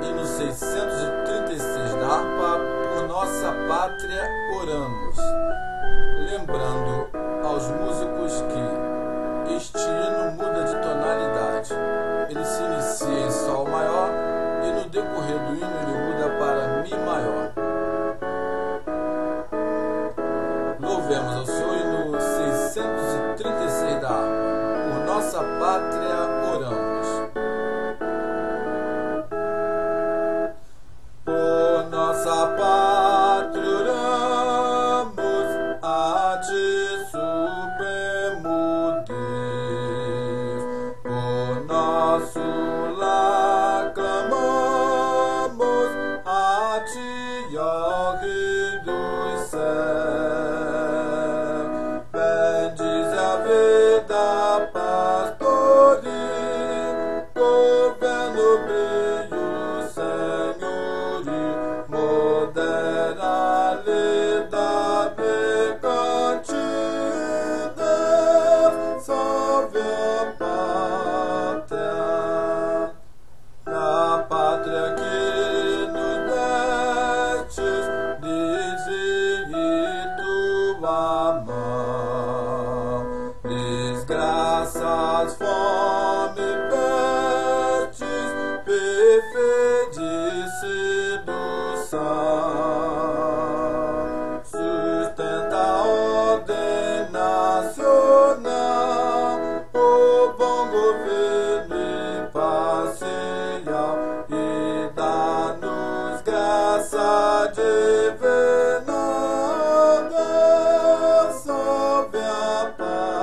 Hino 636 da harpa, por nossa pátria oramos, lembrando aos músicos que este hino muda de tonalidade. Ele se inicia em Sol maior e no decorrer do hino ele muda para Mi maior. Louvemos ao Senhor, hino 636 da harpa, por nossa pátria oramos. Por nossa pátria oramos, a Ti supremo Deus. Por nosso lar clamamos, a Ti, ó Rei dos céus. Bendize a vida pastoril, governo brilho, Senhorio, modera lida mercantidade, salve a pátria que nos destes, dize tua mão. Desgraças, fome, pestes, perfeite sedução. Sustenta a ordem nacional, o bom governo imparcial, e dá-nos graça divina, salve a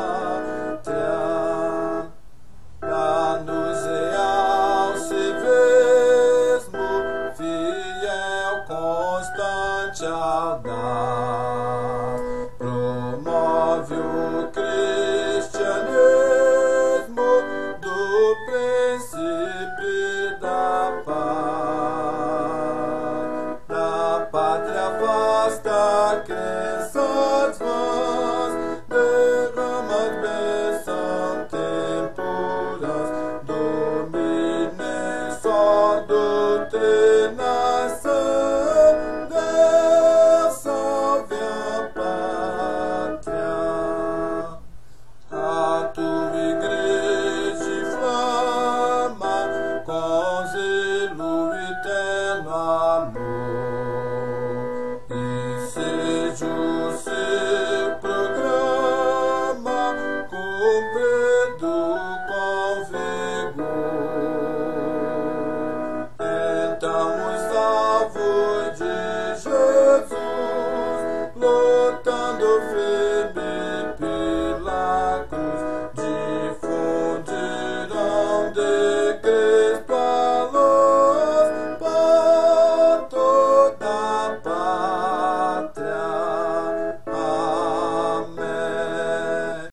pátria. Dá-nos real civismo, fiel, constante, audaz. Promove o cristianismo do princípio da paz. Da pátria vasta, crenças vãs, derramas bênção temporais, dominem só do teu